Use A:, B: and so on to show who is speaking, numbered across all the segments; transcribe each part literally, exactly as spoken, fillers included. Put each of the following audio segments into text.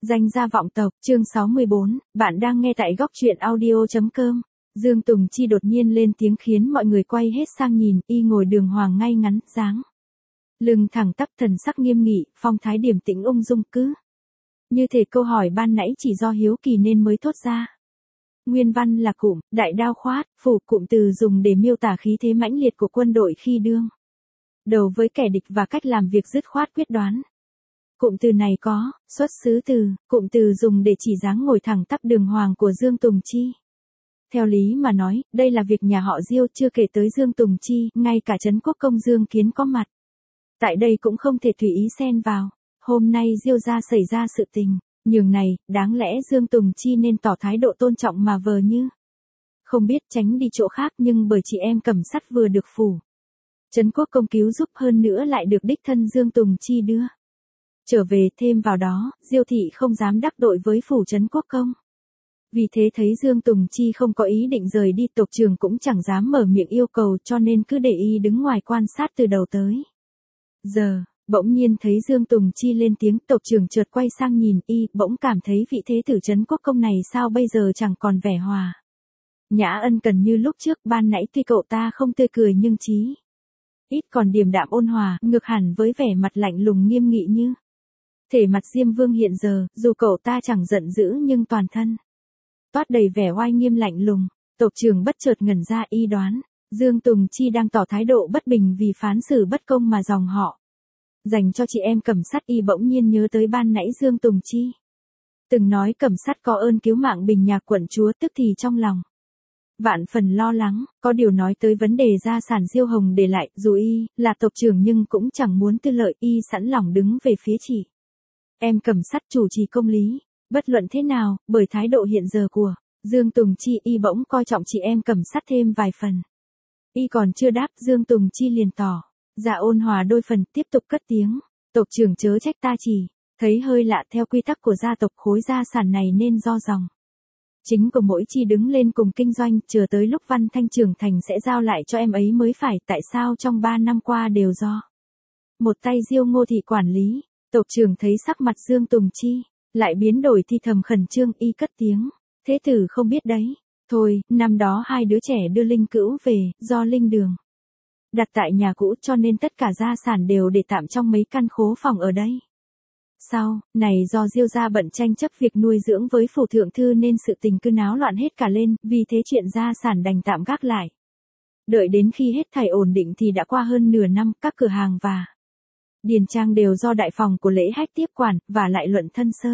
A: Danh gia vọng tộc, chương sáu mươi bốn, bạn đang nghe tại góc truyện audio chấm com. Dương Tùng Chi đột nhiên lên tiếng khiến mọi người quay hết sang nhìn, y ngồi đường hoàng ngay ngắn, dáng lưng thẳng tắp, thần sắc nghiêm nghị, phong thái điềm tĩnh ung dung, cứ như thể câu hỏi ban nãy chỉ do hiếu kỳ nên mới thốt ra. Nguyên văn là cụm, đại đao khoát, phủ, cụm từ dùng để miêu tả khí thế mãnh liệt của quân đội khi đương đầu với kẻ địch và cách làm việc dứt khoát quyết đoán. Cụm từ này có xuất xứ từ, cụm từ dùng để chỉ dáng ngồi thẳng tắp đường hoàng của Dương Tùng Chi. Theo lý mà nói, đây là việc nhà họ Diêu, chưa kể tới Dương Tùng Chi, ngay cả Trấn Quốc Công Dương Kiến có mặt tại đây cũng không thể tùy ý xen vào. Hôm nay Diêu gia xảy ra sự tình nhường này, đáng lẽ Dương Tùng Chi nên tỏ thái độ tôn trọng mà vờ như không biết, tránh đi chỗ khác, nhưng bởi chị em Cẩm Sắt vừa được phủ Trấn Quốc Công cứu giúp, hơn nữa lại được đích thân Dương Tùng Chi đưa trở về, thêm vào đó, Diêu thị không dám đắc tội với phủ Trấn Quốc Công. Vì thế thấy Dương Tùng Chi không có ý định rời đi, tộc trưởng cũng chẳng dám mở miệng yêu cầu, cho nên cứ để y đứng ngoài quan sát từ đầu tới giờ. Bỗng nhiên thấy Dương Tùng Chi lên tiếng, tộc trưởng chợt quay sang nhìn y, bỗng cảm thấy vị thế tử Trấn Quốc Công này sao bây giờ chẳng còn vẻ hòa nhã ân cần như lúc trước. Ban nãy tuy cậu ta không tươi cười nhưng chí ít còn điềm đạm ôn hòa, ngược hẳn với vẻ mặt lạnh lùng nghiêm nghị như thể mặt Diêm Vương hiện giờ. Dù cậu ta chẳng giận dữ nhưng toàn thân toát đầy vẻ oai nghiêm lạnh lùng. Tộc trưởng bất chợt ngẩn ra, y đoán Dương Tùng Chi đang tỏ thái độ bất bình vì phán xử bất công mà dòng họ dành cho chị em Cẩm Sắt. Y bỗng nhiên nhớ tới ban nãy Dương Tùng Chi từng nói Cẩm Sắt có ơn cứu mạng Bình Nhạc quận chúa, tức thì trong lòng vạn phần lo lắng. Có điều nói tới vấn đề gia sản Diêu Hồng để lại, dù y là tộc trưởng nhưng cũng chẳng muốn tư lợi, y sẵn lòng đứng về phía chị em Cẩm Sắt, chủ trì công lý. Bất luận thế nào, bởi thái độ hiện giờ của Dương Tùng Chi, y bỗng coi trọng chị em Cẩm Sắt thêm vài phần. Y còn chưa đáp, Dương Tùng Chi liền tỏ dạ ôn hòa đôi phần, tiếp tục cất tiếng, tộc trưởng chớ trách ta chỉ thấy hơi lạ. Theo quy tắc của gia tộc, khối gia sản này nên do dòng chính của mỗi chi đứng lên cùng kinh doanh, chờ tới lúc Văn Thanh trưởng thành sẽ giao lại cho em ấy mới phải. Tại sao trong ba năm qua đều do một tay Diêu Ngô thị quản lý? Tộc trưởng thấy sắc mặt Dương Tùng Chi lại biến đổi thì thầm khẩn trương, y cất tiếng, thế tử không biết đấy. Thôi, năm đó hai đứa trẻ đưa Linh Cữu về, do Linh Đường đặt tại nhà cũ, cho nên tất cả gia sản đều để tạm trong mấy căn khố phòng ở đây. Sau này do Diêu gia bận tranh chấp việc nuôi dưỡng với phủ thượng thư nên sự tình cứ náo loạn hết cả lên, vì thế chuyện gia sản đành tạm gác lại. Đợi đến khi hết thảy ổn định thì đã qua hơn nửa năm, các cửa hàng và điền trang đều do đại phòng của Lễ Hách tiếp quản, và lại luận thân sơ.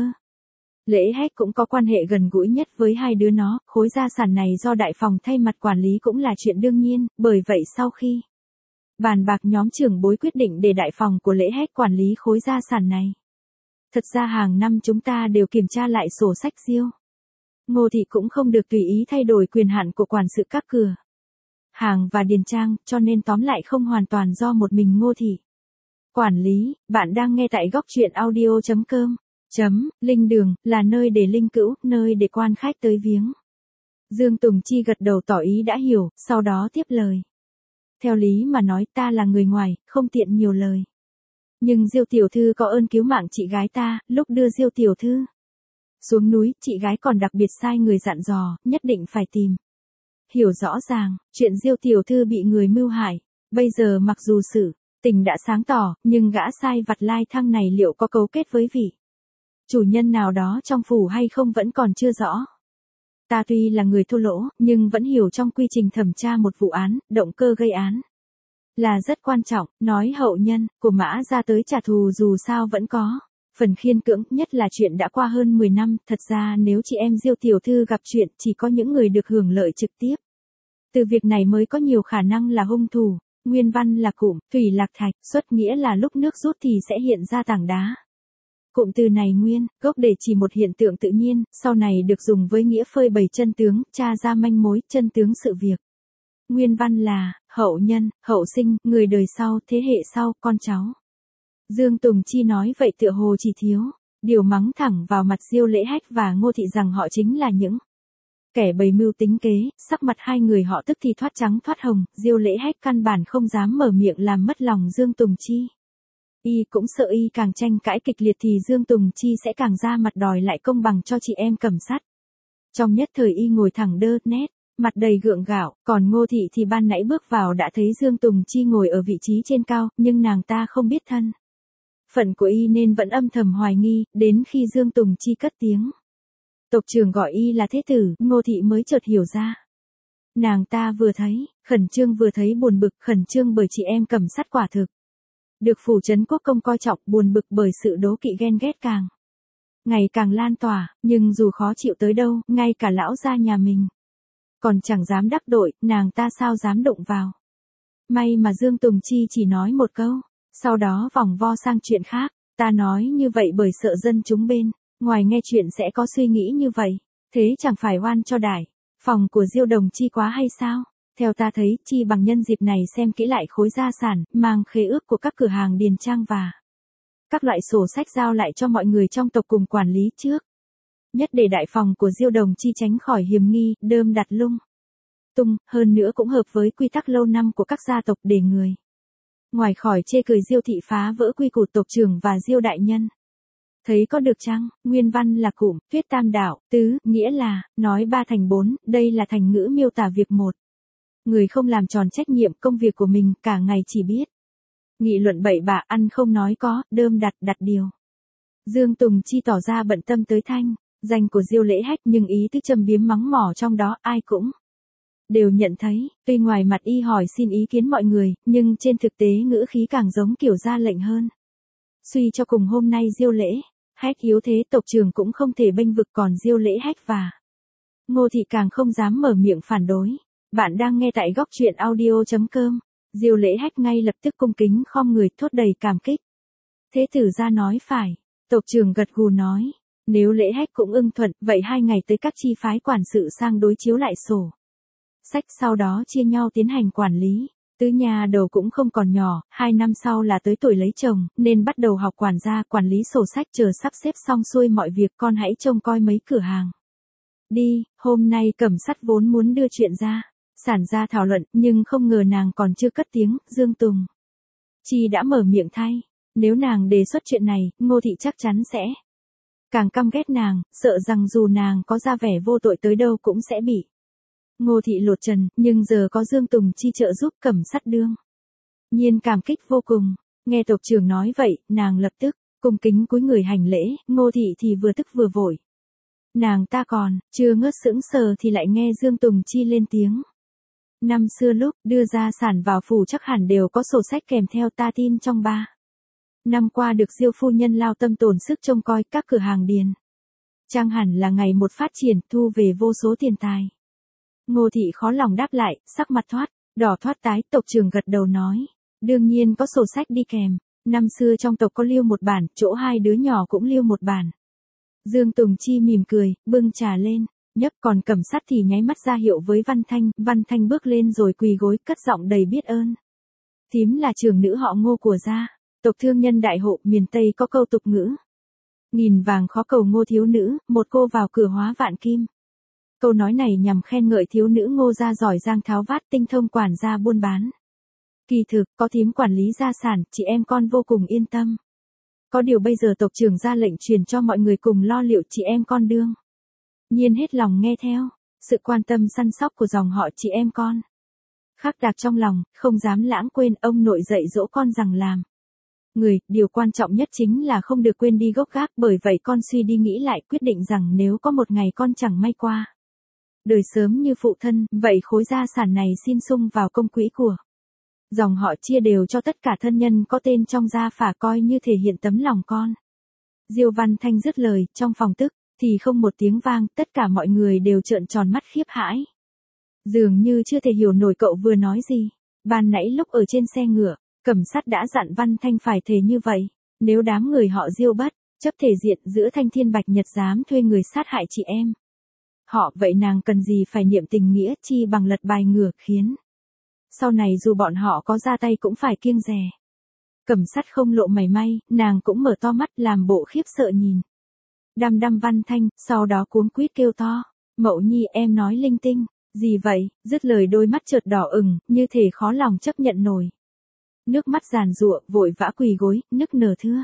A: Lễ Hách cũng có quan hệ gần gũi nhất với hai đứa nó, khối gia sản này do đại phòng thay mặt quản lý cũng là chuyện đương nhiên, bởi vậy sau khi bàn bạc, nhóm trưởng bối quyết định để đại phòng của Lễ Hách quản lý khối gia sản này. Thật ra hàng năm chúng ta đều kiểm tra lại sổ sách Diêu Ngô thị cũng không được tùy ý thay đổi quyền hạn của quản sự các cửa hàng và điền trang, cho nên tóm lại không hoàn toàn do một mình Ngô thị quản lý. Bạn đang nghe tại góc truyện audio chấm com. Chấm, Linh Đường, là nơi để Linh Cữu, nơi để quan khách tới viếng. Dương Tùng Chi gật đầu tỏ ý đã hiểu, sau đó tiếp lời. Theo lý mà nói, ta là người ngoài, không tiện nhiều lời. Nhưng Diêu tiểu thư có ơn cứu mạng chị gái ta, lúc đưa Diêu tiểu thư xuống núi, chị gái còn đặc biệt sai người dặn dò, nhất định phải tìm hiểu rõ ràng chuyện Diêu tiểu thư bị người mưu hại. Bây giờ mặc dù sự tình đã sáng tỏ, nhưng gã sai vặt lai thăng này liệu có cấu kết với vị chủ nhân nào đó trong phủ hay không vẫn còn chưa rõ. Ta tuy là người thô lỗ, nhưng vẫn hiểu trong quy trình thẩm tra một vụ án, động cơ gây án là rất quan trọng. Nói hậu nhân của Mã ra tới trả thù dù sao vẫn có phần khiên cưỡng, nhất là chuyện đã qua hơn mười năm. Thật ra nếu chị em Diêu tiểu thư gặp chuyện, chỉ có những người được hưởng lợi trực tiếp từ việc này mới có nhiều khả năng là hung thủ. Nguyên văn là cụm, thủy lạc thạch, xuất nghĩa là lúc nước rút thì sẽ hiện ra tảng đá. Cụm từ này nguyên gốc để chỉ một hiện tượng tự nhiên, sau này được dùng với nghĩa phơi bày chân tướng, tra ra manh mối, chân tướng sự việc. Nguyên văn là hậu nhân, hậu sinh, người đời sau, thế hệ sau, con cháu. Dương Tùng Chi nói vậy tựa hồ chỉ thiếu điều mắng thẳng vào mặt Diêu Lễ Hách và Ngô thị rằng họ chính là những kẻ bày mưu tính kế. Sắc mặt hai người họ tức thì thoát trắng thoát hồng. Diêu Lễ Hách căn bản không dám mở miệng làm mất lòng Dương Tùng Chi. Y cũng sợ y càng tranh cãi kịch liệt thì Dương Tùng Chi sẽ càng ra mặt đòi lại công bằng cho chị em Cẩm Sắt. Trong nhất thời y ngồi thẳng đơ nét, mặt đầy gượng gạo, còn Ngô Thị thì ban nãy bước vào đã thấy Dương Tùng Chi ngồi ở vị trí trên cao, nhưng nàng ta không biết thân phận của y nên vẫn âm thầm hoài nghi, đến khi Dương Tùng Chi cất tiếng tộc trưởng gọi y là thế tử, Ngô Thị mới chợt hiểu ra. Nàng ta vừa thấy, khẩn trương vừa thấy buồn bực, khẩn trương bởi chị em Cẩm Sắt quả thực được phủ trấn quốc công coi trọng, buồn bực bởi sự đố kỵ ghen ghét càng ngày càng lan tỏa, nhưng dù khó chịu tới đâu, ngay cả lão gia nhà mình còn chẳng dám đắc tội, nàng ta sao dám đụng vào. May mà Dương Tùng Chi chỉ nói một câu, sau đó vòng vo sang chuyện khác, ta nói như vậy bởi sợ dân chúng bên ngoài nghe chuyện sẽ có suy nghĩ như vậy, thế chẳng phải oan cho đại phòng của Diêu Đồng Chi quá hay sao? Theo ta thấy, chi bằng nhân dịp này xem kỹ lại khối gia sản, mang khế ước của các cửa hàng điền trang và các loại sổ sách giao lại cho mọi người trong tộc cùng quản lý trước. Nhất để đại phòng của Diêu Đồng Chi tránh khỏi hiểm nghi, đơm đặt lung tung, hơn nữa cũng hợp với quy tắc lâu năm của các gia tộc để người ngoài khỏi chê cười Diêu thị phá vỡ quy củ tộc trưởng và Diêu đại nhân. Thấy có được chăng? Nguyên văn là cụm, thuyết tam đạo, tứ, nghĩa là, nói ba thành bốn, đây là thành ngữ miêu tả việc một người không làm tròn trách nhiệm công việc của mình, cả ngày chỉ biết nghị luận bậy bạ, ăn không nói có, đơm đặt đặt điều. Dương Tùng Chi tỏ ra bận tâm tới thanh danh của Diêu Lễ Hách, nhưng ý tứ châm biếm mắng mỏ trong đó ai cũng đều nhận thấy, tuy ngoài mặt y hỏi xin ý kiến mọi người, nhưng trên thực tế ngữ khí càng giống kiểu ra lệnh hơn. Suy cho cùng hôm nay Diêu Lễ Hách yếu thế, tộc trưởng cũng không thể bênh vực, còn Diêu Lễ Hách và Ngô Thị càng không dám mở miệng phản đối. Bạn đang nghe tại góc truyện audio chấm com. Diêu Lễ Hách ngay lập tức cung kính khom người, thốt đầy cảm kích. Thế tử gia nói phải. Tộc trưởng gật gù nói. Nếu Lễ Hách cũng ưng thuận, vậy hai ngày tới các chi phái quản sự sang đối chiếu lại sổ sách, sau đó chia nhau tiến hành quản lý. Tứ nhà đầu cũng không còn nhỏ, hai năm sau là tới tuổi lấy chồng, nên bắt đầu học quản gia, quản lý sổ sách, chờ sắp xếp xong xuôi mọi việc con hãy trông coi mấy cửa hàng. Đi, hôm nay Cẩm Sắt vốn muốn đưa chuyện ra sản ra thảo luận, nhưng không ngờ nàng còn chưa cất tiếng, Dương Tùng Chi đã mở miệng thay. Nếu nàng đề xuất chuyện này, Ngô Thị chắc chắn sẽ càng căm ghét nàng, sợ rằng dù nàng có ra vẻ vô tội tới đâu cũng sẽ bị Ngô Thị lột trần, nhưng giờ có Dương Tùng Chi trợ giúp, Cẩm Sắt đương nhiên cảm kích vô cùng. Nghe tộc trưởng nói vậy, nàng lập tức cung kính cúi người hành lễ. Ngô Thị thì vừa tức vừa vội. Nàng ta còn chưa ngớt sững sờ thì lại nghe Dương Tùng Chi lên tiếng. Năm xưa lúc đưa gia sản vào phủ chắc hẳn đều có sổ sách kèm theo, ta tin trong ba năm qua được Diêu phu nhân lao tâm tổn sức trông coi các cửa hàng điền trang, hẳn là ngày một phát triển, thu về vô số tiền tài. Ngô Thị khó lòng đáp lại, sắc mặt thoát đỏ thoát tái. Tộc trưởng gật đầu nói, đương nhiên có sổ sách đi kèm, năm xưa trong tộc có lưu một bản, chỗ hai đứa nhỏ cũng lưu một bản. Dương Tùng Chi mỉm cười, bưng trà lên, nhấp, còn Cẩm Sắt thì nháy mắt ra hiệu với Văn Thanh. Văn Thanh bước lên rồi quỳ gối, cất giọng đầy biết ơn. Thím là trưởng nữ họ Ngô của gia tộc thương nhân đại hộ, miền Tây có câu tục ngữ nghìn vàng khó cầu Ngô thiếu nữ, một cô vào cửa hóa vạn kim. Câu nói này nhằm khen ngợi thiếu nữ Ngô gia giỏi giang tháo vát, tinh thông quản gia buôn bán. Kỳ thực, có thím quản lý gia sản, chị em con vô cùng yên tâm. Có điều bây giờ tộc trưởng ra lệnh truyền cho mọi người cùng lo liệu, chị em con đương nhiên hết lòng nghe theo. Sự quan tâm săn sóc của dòng họ chị em con khắc đạc trong lòng, không dám lãng quên. Ông nội dạy dỗ con rằng làm người, điều quan trọng nhất chính là không được quên đi gốc gác. Bởi vậy con suy đi nghĩ lại, quyết định rằng nếu có một ngày con chẳng may qua đời sớm như phụ thân, vậy khối gia sản này xin sung vào công quỹ của dòng họ, chia đều cho tất cả thân nhân có tên trong gia phả, coi như thể hiện tấm lòng con. Diêu Văn Thanh dứt lời, trong phòng tức thì không một tiếng vang, tất cả mọi người đều trợn tròn mắt khiếp hãi. Dường như chưa thể hiểu nổi cậu vừa nói gì. Ban nãy lúc ở trên xe ngựa, Cẩm Sắt đã dặn Văn Thanh phải thề như vậy. Nếu đám người họ Diêu bất chấp thể diện giữa Thanh Thiên Bạch Nhật dám thuê người sát hại chị em họ, vậy nàng cần gì phải niệm tình nghĩa, chi bằng lật bài ngửa, khiến sau này dù bọn họ có ra tay cũng phải kiêng dè. Cẩm Sắt không lộ mảy may, nàng cũng mở to mắt làm bộ khiếp sợ nhìn đăm đăm Văn Thanh, sau đó cuống quýt kêu to, Mậu Nhi, em nói linh tinh gì vậy? Dứt lời đôi mắt chợt đỏ ửng, như thể khó lòng chấp nhận nổi. Nước mắt giàn giụa, vội vã quỳ gối, nức nở thưa.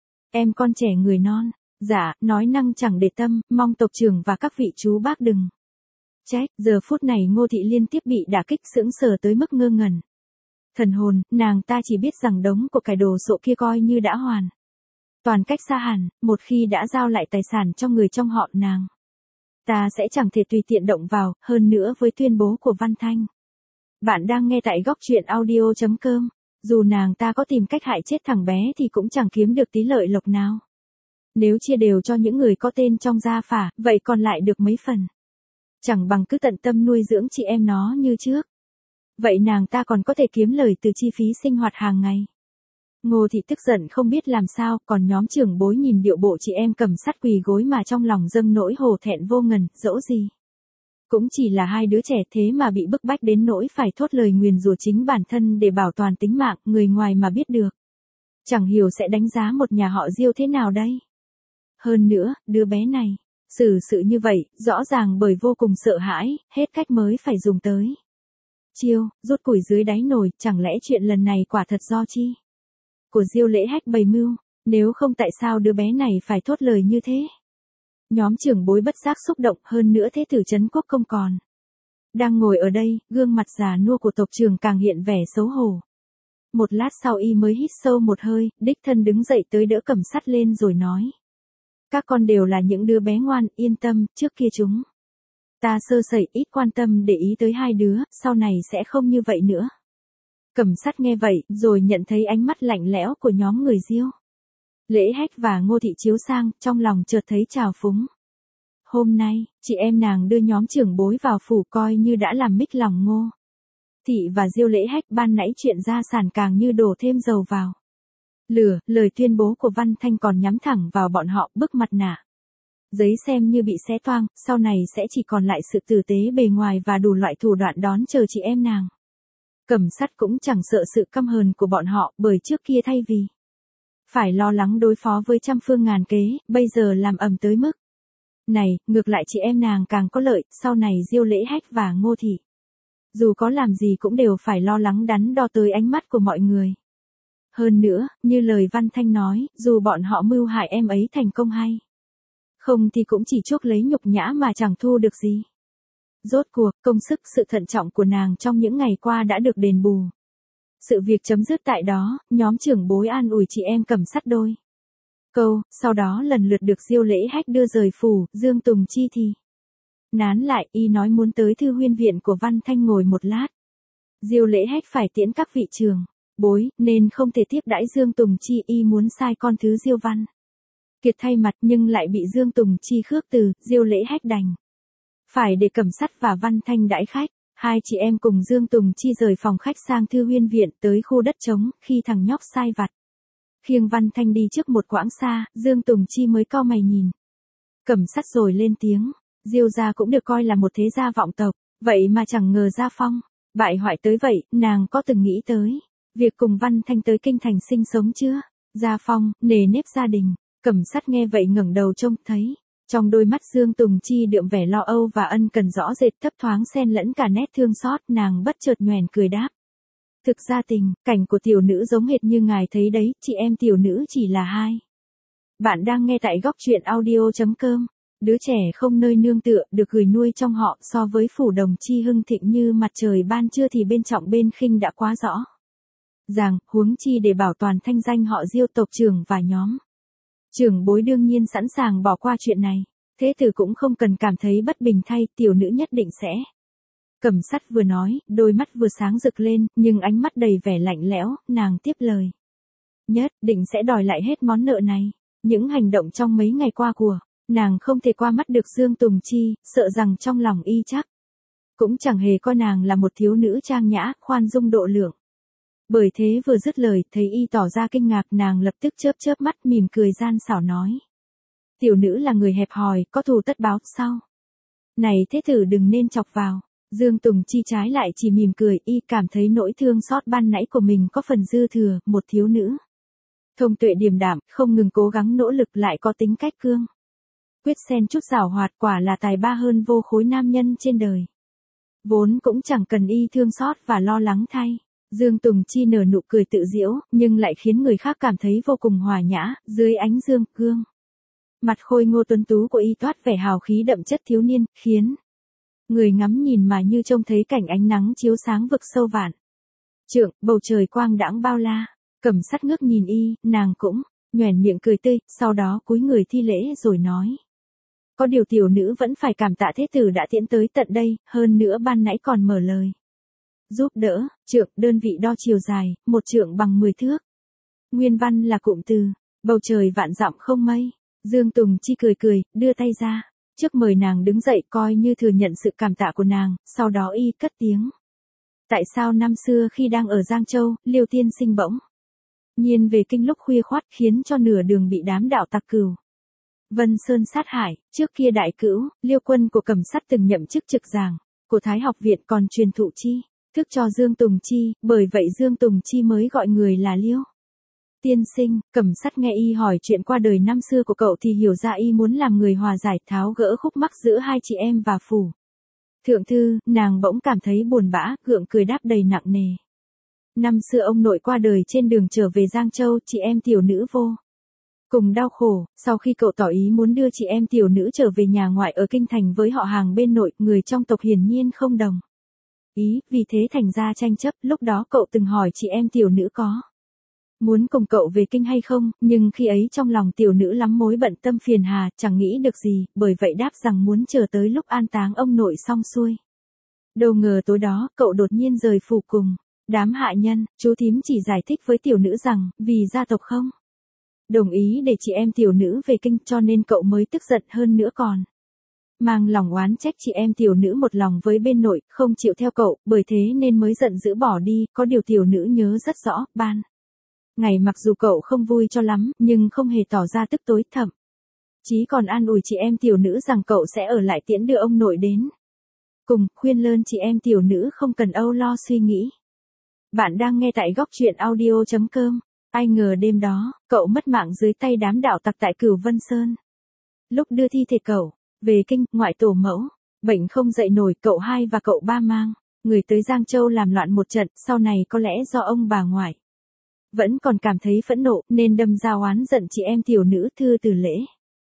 A: Em con trẻ người non, dạ, nói năng chẳng để tâm, mong tộc trưởng và các vị chú bác đừng trách. Giờ phút này Ngô Thị liên tiếp bị đả kích sững sờ tới mức ngơ ngẩn. Thần hồn, nàng ta chỉ biết rằng đống của cải đồ sộ kia coi như đã hoàn toàn cách xa hẳn, một khi đã giao lại tài sản cho người trong họ nàng, ta sẽ chẳng thể tùy tiện động vào, hơn nữa với tuyên bố của Văn Thanh. Bạn đang nghe tại góc truyện audio.com, dù nàng ta có tìm cách hại chết thằng bé thì cũng chẳng kiếm được tí lợi lộc nào. Nếu chia đều cho những người có tên trong gia phả, vậy còn lại được mấy phần. Chẳng bằng cứ tận tâm nuôi dưỡng chị em nó như trước. Vậy nàng ta còn có thể kiếm lời từ chi phí sinh hoạt hàng ngày. Ngô Thị tức giận không biết làm sao, còn nhóm trưởng bối nhìn điệu bộ chị em cầm sắt quỳ gối mà trong lòng dâng nỗi hổ thẹn vô ngần, dẫu gì cũng chỉ là hai đứa trẻ thế mà bị bức bách đến nỗi phải thốt lời nguyền rủa chính bản thân để bảo toàn tính mạng, người ngoài mà biết được, chẳng hiểu sẽ đánh giá một nhà họ Diêu thế nào đây. Hơn nữa, đứa bé này, xử sự như vậy, rõ ràng bởi vô cùng sợ hãi, hết cách mới phải dùng tới chiêu, rút củi dưới đáy nồi, chẳng lẽ chuyện lần này quả thật do chi của Diêu Lễ Hách bày mưu, nếu không tại sao đứa bé này phải thốt lời như thế. Nhóm trưởng bối bất giác xúc động, hơn nữa thế tử Trấn Quốc Công còn đang ngồi ở đây, gương mặt già nua của tộc trưởng càng hiện vẻ xấu hổ. Một lát sau y mới hít sâu một hơi, đích thân đứng dậy tới đỡ Cẩm Sắt lên rồi nói. Các con đều là những đứa bé ngoan, yên tâm, trước kia chúng ta sơ sẩy ít quan tâm để ý tới hai đứa, sau này sẽ không như vậy nữa. Cẩm Sắt nghe vậy, rồi nhận thấy ánh mắt lạnh lẽo của nhóm người Diêu Lễ Hách và Ngô Thị chiếu sang, trong lòng chợt thấy trào phúng. Hôm nay, chị em nàng đưa nhóm trưởng bối vào phủ coi như đã làm mích lòng Ngô Thị và Diêu Lễ Hách, ban nãy chuyện gia sản càng như đổ thêm dầu vào lửa, lời tuyên bố của Văn Thanh còn nhắm thẳng vào bọn họ, bức mặt nạ giấy xem như bị xé toang, sau này sẽ chỉ còn lại sự tử tế bề ngoài và đủ loại thủ đoạn đón chờ chị em nàng. Cẩm Sắt cũng chẳng sợ sự căm hờn của bọn họ, bởi trước kia thay vì phải lo lắng đối phó với trăm phương ngàn kế, bây giờ làm ầm tới mức này, ngược lại chị em nàng càng có lợi, sau này Diêu Lễ Hách và Ngô Thị dù có làm gì cũng đều phải lo lắng đắn đo tới ánh mắt của mọi người. Hơn nữa, như lời Văn Thanh nói, dù bọn họ mưu hại em ấy thành công hay không thì cũng chỉ chuốc lấy nhục nhã mà chẳng thu được gì. Rốt cuộc, công sức sự thận trọng của nàng trong những ngày qua đã được đền bù. Sự việc chấm dứt tại đó, nhóm trưởng bối an ủi chị em Cẩm Sắt đôi câu, sau đó lần lượt được Diêu Lễ Hách đưa rời phủ, Dương Tùng Chi thì nán lại, y nói muốn tới thư huyên viện của Văn Thanh ngồi một lát. Diêu Lễ Hách phải tiễn các vị trưởng bối, nên không thể tiếp đãi Dương Tùng Chi, y muốn sai con thứ Diêu Văn Kiệt thay mặt, nhưng lại bị Dương Tùng Chi khước từ, Diêu Lễ Hách đành phải để Cẩm Sắt và Văn Thanh đãi khách. Hai chị em cùng Dương Tùng Chi rời phòng khách sang thư huyên viện tới khu đất trống, khi thằng nhóc sai vặt khiêng Văn Thanh đi trước một quãng xa, Dương Tùng Chi mới cau mày nhìn Cẩm Sắt rồi lên tiếng. Diêu gia cũng được coi là một thế gia vọng tộc, vậy mà chẳng ngờ gia phong bại hoại tới vậy. Nàng có từng nghĩ tới việc cùng Văn Thanh tới kinh thành sinh sống chưa? Gia phong, nề nếp gia đình. Cẩm Sắt nghe vậy ngẩng đầu trông thấy trong đôi mắt Dương Tùng Chi đượm vẻ lo âu và ân cần rõ rệt, thấp thoáng xen lẫn cả nét thương xót. Nàng bất chợt nhoẻn cười đáp. Thực ra tình cảnh của tiểu nữ giống hệt như ngài thấy đấy, chị em tiểu nữ chỉ là hai. Bạn đang nghe tại góc truyện audio.com. Đứa trẻ không nơi nương tựa, được gửi nuôi trong họ, so với phủ đồng chi hưng thịnh như mặt trời ban trưa thì bên trọng bên khinh đã quá rõ ràng, huống chi để bảo toàn thanh danh họ Diêu tộc trưởng và nhóm trưởng bối đương nhiên sẵn sàng bỏ qua chuyện này. Thế tử cũng không cần cảm thấy bất bình thay, tiểu nữ nhất định sẽ. Cẩm Sắt vừa nói, đôi mắt vừa sáng rực lên, nhưng ánh mắt đầy vẻ lạnh lẽo. Nàng tiếp lời. Nhất định sẽ đòi lại hết món nợ này. Những hành động trong mấy ngày qua của nàng không thể qua mắt được Dương Tùng Chi, sợ rằng trong lòng y chắc cũng chẳng hề coi nàng là một thiếu nữ trang nhã, khoan dung độ lượng. Bởi thế vừa dứt lời, thấy y tỏ ra kinh ngạc, nàng lập tức chớp chớp mắt mỉm cười gian xảo nói. Tiểu nữ là người hẹp hòi, có thù tất báo, sau này thế tử đừng nên chọc vào. Dương Tùng Chi trái lại chỉ mỉm cười, y cảm thấy nỗi thương xót ban nãy của mình có phần dư thừa. Một thiếu nữ thông tuệ điềm đạm, không ngừng cố gắng nỗ lực, lại có tính cách cương quyết xen chút giảo hoạt, quả là tài ba hơn vô khối nam nhân trên đời. Vốn cũng chẳng cần y thương xót và lo lắng thay. Dương Tùng Chi nở nụ cười tự giễu, nhưng lại khiến người khác cảm thấy vô cùng hòa nhã, dưới ánh dương gương. Mặt khôi ngô tuấn tú của y toát vẻ hào khí đậm chất thiếu niên, khiến người ngắm nhìn mà như trông thấy cảnh ánh nắng chiếu sáng vực sâu vạn trượng, bầu trời quang đãng bao la. Cẩm Sắt ngước nhìn y, nàng cũng nhoẻn miệng cười tươi, sau đó cúi người thi lễ rồi nói. Có điều tiểu nữ vẫn phải cảm tạ thế tử đã tiễn tới tận đây, hơn nữa ban nãy còn mở lời. Giúp đỡ, trượng, đơn vị đo chiều dài, một trượng bằng mười thước. Nguyên văn là cụm từ, bầu trời vạn dặm không mây. Dương Tùng Chi cười cười, đưa tay ra, trước mời nàng đứng dậy coi như thừa nhận sự cảm tạ của nàng, sau đó y cất tiếng. Tại sao năm xưa khi đang ở Giang Châu, Liêu tiên sinh bỗng nhiên về kinh lúc khuya khoắt khiến cho nửa đường bị đám đạo tặc Cửu Vân Sơn sát hại, trước kia đại cữu, Liêu quân của Cẩm Sắt từng nhậm chức trực giảng của Thái học viện còn truyền thụ chi thức cho Dương Tùng Chi, bởi vậy Dương Tùng Chi mới gọi người là Liêu tiên sinh. Cẩm Sắt nghe y hỏi chuyện qua đời năm xưa của cậu thì hiểu ra y muốn làm người hòa giải tháo gỡ khúc mắc giữa hai chị em và phủ thượng thư. Nàng bỗng cảm thấy buồn bã, gượng cười đáp đầy nặng nề. Năm xưa ông nội qua đời trên đường trở về Giang Châu, chị em tiểu nữ vô cùng đau khổ. Sau khi cậu tỏ ý muốn đưa chị em tiểu nữ trở về nhà ngoại ở kinh thành với họ hàng bên nội, người trong tộc hiển nhiên không đồng ý, vì thế thành ra tranh chấp. Lúc đó cậu từng hỏi chị em tiểu nữ có muốn cùng cậu về kinh hay không, nhưng khi ấy trong lòng tiểu nữ lắm mối bận tâm phiền hà, chẳng nghĩ được gì, bởi vậy đáp rằng muốn chờ tới lúc an táng ông nội xong xuôi. Đâu ngờ tối đó, cậu đột nhiên rời phủ cùng đám hạ nhân. Chú thím chỉ giải thích với tiểu nữ rằng, vì gia tộc không đồng ý để chị em tiểu nữ về kinh, cho nên cậu mới tức giận, hơn nữa còn mang lòng oán trách chị em tiểu nữ một lòng với bên nội, không chịu theo cậu, bởi thế nên mới giận dữ bỏ đi. Có điều tiểu nữ nhớ rất rõ, ban ngày mặc dù cậu không vui cho lắm, nhưng không hề tỏ ra tức tối, thậm chí còn an ủi chị em tiểu nữ rằng cậu sẽ ở lại tiễn đưa ông nội đến cùng, khuyên lơn chị em tiểu nữ không cần âu lo suy nghĩ. Bạn đang nghe tại góc truyện audio chấm com. Ai ngờ đêm đó, cậu mất mạng dưới tay đám đạo tặc tại Cửu Vân Sơn. Lúc đưa thi thể cậu về kinh, ngoại tổ mẫu bệnh không dậy nổi, cậu hai và cậu ba mang người tới Giang Châu làm loạn một trận. Sau này có lẽ do ông bà ngoại vẫn còn cảm thấy phẫn nộ nên đâm ra oán giận chị em tiểu nữ. Thư từ lễ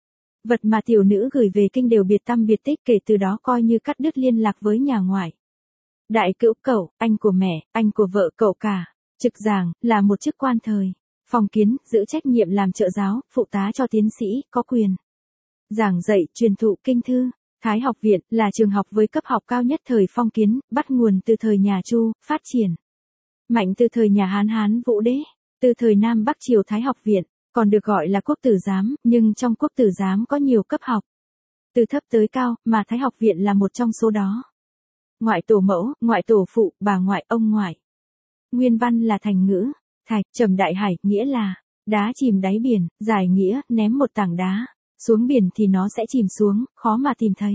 A: vật mà tiểu nữ gửi về kinh đều biệt tăm biệt tích, kể từ đó coi như cắt đứt liên lạc với nhà ngoại. Đại cữu cậu, anh của mẹ, anh của vợ cậu cả, trực giảng, là một chức quan thời phong kiến, giữ trách nhiệm làm trợ giáo, phụ tá cho tiến sĩ, có quyền giảng dạy, truyền thụ kinh thư. Thái học viện là trường học với cấp học cao nhất thời phong kiến, bắt nguồn từ thời nhà Chu, phát triển mạnh từ thời nhà Hán Hán Vũ Đế. Từ thời Nam Bắc Triều Thái học viện, còn được gọi là quốc tử giám, nhưng trong quốc tử giám có nhiều cấp học, từ thấp tới cao, mà Thái học viện là một trong số đó. Ngoại tổ mẫu, ngoại tổ phụ, bà ngoại, ông ngoại. Nguyên văn là thành ngữ, thạch, trầm đại hải, nghĩa là đá chìm đáy biển, giải nghĩa, ném một tảng đá xuống biển thì nó sẽ chìm xuống, khó mà tìm thấy.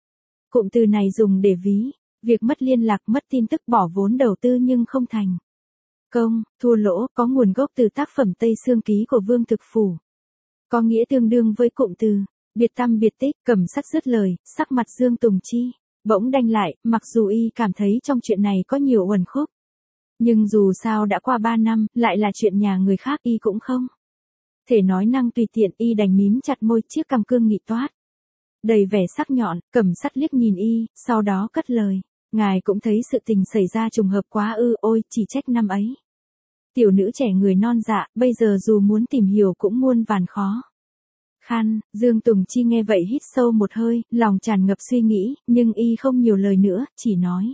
A: Cụm từ này dùng để ví việc mất liên lạc, mất tin tức, bỏ vốn đầu tư nhưng không thành công, thua lỗ, có nguồn gốc từ tác phẩm Tây Sương Ký của Vương Thực Phủ. Có nghĩa tương đương với cụm từ biệt tăm biệt tích. Cẩm Sắt dứt lời, sắc mặt Dương Tùng Chi bỗng đanh lại, mặc dù y cảm thấy trong chuyện này có nhiều uẩn khúc, nhưng dù sao đã qua ba năm, lại là chuyện nhà người khác, y cũng không thể nói năng tùy tiện. Y đành mím chặt môi, chiếc cằm cương nghị toát đầy vẻ sắc nhọn. Cẩm Sắt liếc nhìn y, sau đó cất lời. Ngài cũng thấy sự tình xảy ra trùng hợp quá ư? Ôi, chỉ trách năm ấy tiểu nữ trẻ người non dạ, bây giờ dù muốn tìm hiểu cũng muôn vàn khó khăn. Dương Tùng Chi nghe vậy hít sâu một hơi, lòng tràn ngập suy nghĩ, nhưng y không nhiều lời nữa, chỉ nói.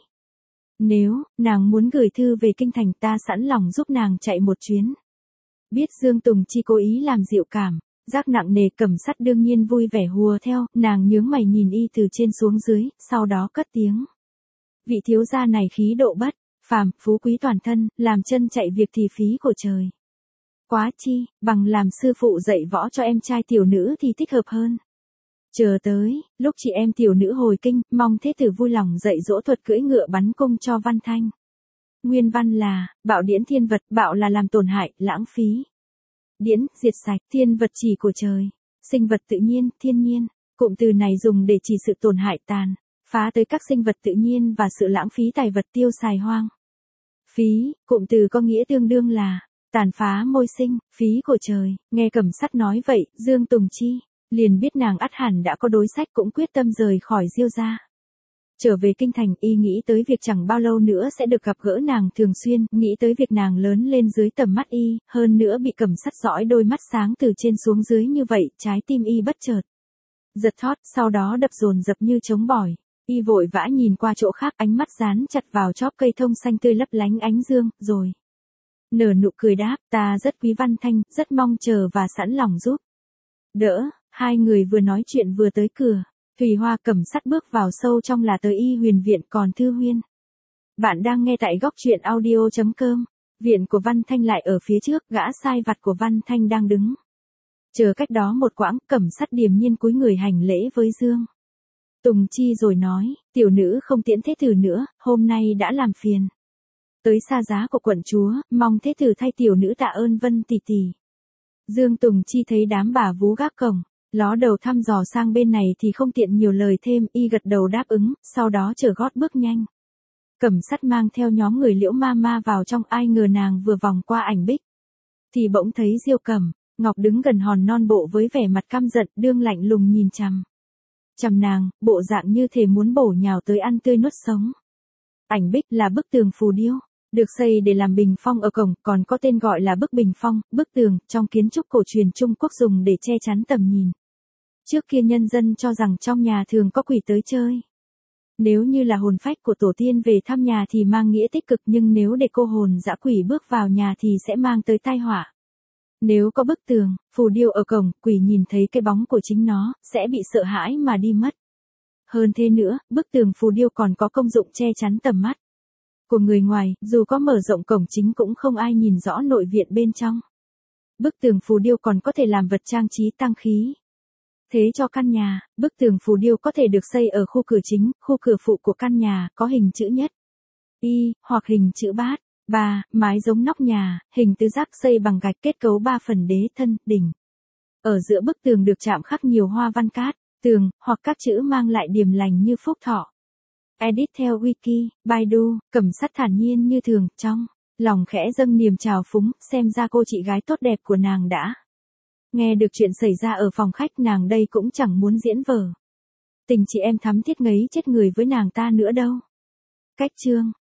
A: Nếu nàng muốn gửi thư về kinh thành, ta sẵn lòng giúp nàng chạy một chuyến. Biết Dương Tùng Chi cố ý làm dịu cảm giác nặng nề, Cẩm Sắt đương nhiên vui vẻ hùa theo. Nàng nhướng mày nhìn y từ trên xuống dưới, sau đó cất tiếng. Vị thiếu gia này khí độ bất phàm, phú quý toàn thân, làm chân chạy việc thì phí của trời quá chi, bằng làm sư phụ dạy võ cho em trai tiểu nữ thì thích hợp hơn. Chờ tới lúc chị em tiểu nữ hồi kinh, mong thế tử vui lòng dạy dỗ thuật cưỡi ngựa bắn cung cho Văn Thanh. Nguyên văn là bạo điễn thiên vật, bạo là làm tổn hại, lãng phí. Điễn, diệt sạch, thiên vật chỉ của trời, sinh vật tự nhiên, thiên nhiên. Cụm từ này dùng để chỉ sự tổn hại tàn phá tới các sinh vật tự nhiên và sự lãng phí tài vật, tiêu xài hoang Phí, cụm từ có nghĩa tương đương là tàn phá môi sinh, phí của trời. Nghe Cẩm Sắt nói vậy, Dương Tùng Chi liền biết nàng ắt hẳn đã có đối sách, cũng quyết tâm rời khỏi Diêu gia. Trở về kinh thành, y nghĩ tới việc chẳng bao lâu nữa sẽ được gặp gỡ nàng thường xuyên, nghĩ tới việc nàng lớn lên dưới tầm mắt y, hơn nữa bị Cẩm Sắt dõi đôi mắt sáng từ trên xuống dưới như vậy, trái tim y bất chợt giật thót, sau đó đập dồn dập như trống bỏi. Y vội vã nhìn qua chỗ khác, ánh mắt dán chặt vào chóp cây thông xanh tươi lấp lánh ánh dương, rồi nở nụ cười đáp, ta rất quý Văn Thanh, rất mong chờ và sẵn lòng giúp đỡ. Hai người vừa nói chuyện vừa tới cửa. Thùy Hoa Cẩm Sắt bước vào sâu trong là tới Y Huyền viện, còn Thư Huyên. Bạn đang nghe tại góc truyện audio.com. Viện của Văn Thanh lại ở phía trước, gã sai vặt của Văn Thanh đang đứng chờ cách đó một quãng. Cẩm Sắt điềm nhiên cúi người hành lễ với Dương Tùng Chi rồi nói, tiểu nữ không tiễn thế tử nữa, hôm nay đã làm phiền tới xa giá của quận chúa, mong thế tử thay tiểu nữ tạ ơn Vân tỷ tỷ. Dương Tùng Chi thấy đám bà vú gác cổng ló đầu thăm dò sang bên này thì không tiện nhiều lời thêm, y gật đầu đáp ứng, sau đó trở gót bước nhanh. Cẩm Sắt mang theo nhóm người Liễu ma ma vào trong, ai ngờ nàng vừa vòng qua Ảnh Bích thì bỗng thấy Diêu Cẩm Ngọc đứng gần hòn non bộ với vẻ mặt căm giận, đương lạnh lùng nhìn chằm chằm nàng, bộ dạng như thể muốn bổ nhào tới ăn tươi nuốt sống. Ảnh Bích là bức tường phù điêu, được xây để làm bình phong ở cổng, còn có tên gọi là bức bình phong, bức tường, trong kiến trúc cổ truyền Trung Quốc dùng để che chắn tầm nhìn. Trước kia nhân dân cho rằng trong nhà thường có quỷ tới chơi. Nếu như là hồn phách của tổ tiên về thăm nhà thì mang nghĩa tích cực, nhưng nếu để cô hồn dã quỷ bước vào nhà thì sẽ mang tới tai họa. Nếu có bức tường, phù điêu ở cổng, quỷ nhìn thấy cái bóng của chính nó, sẽ bị sợ hãi mà đi mất. Hơn thế nữa, bức tường phù điêu còn có công dụng che chắn tầm mắt của người ngoài, dù có mở rộng cổng chính cũng không ai nhìn rõ nội viện bên trong. Bức tường phù điêu còn có thể làm vật trang trí tăng khí. Thế cho căn nhà, bức tường phù điêu có thể được xây ở khu cửa chính, khu cửa phụ của căn nhà, có hình chữ nhất Y, hoặc hình chữ bát. ba. Mái giống nóc nhà, hình tứ giác xây bằng gạch, kết cấu ba phần đế thân, đỉnh. Ở giữa bức tường được chạm khắc nhiều hoa văn cát, tường, hoặc các chữ mang lại điềm lành như phúc thọ. Edit theo Wiki, Baidu. Cẩm Sắt thản nhiên như thường, trong lòng khẽ dâng niềm trào phúng, xem ra cô chị gái tốt đẹp của nàng đã nghe được chuyện xảy ra ở phòng khách, nàng đây cũng chẳng muốn diễn vở tình chị em thắm thiết ngấy chết người với nàng ta nữa đâu. Cách chương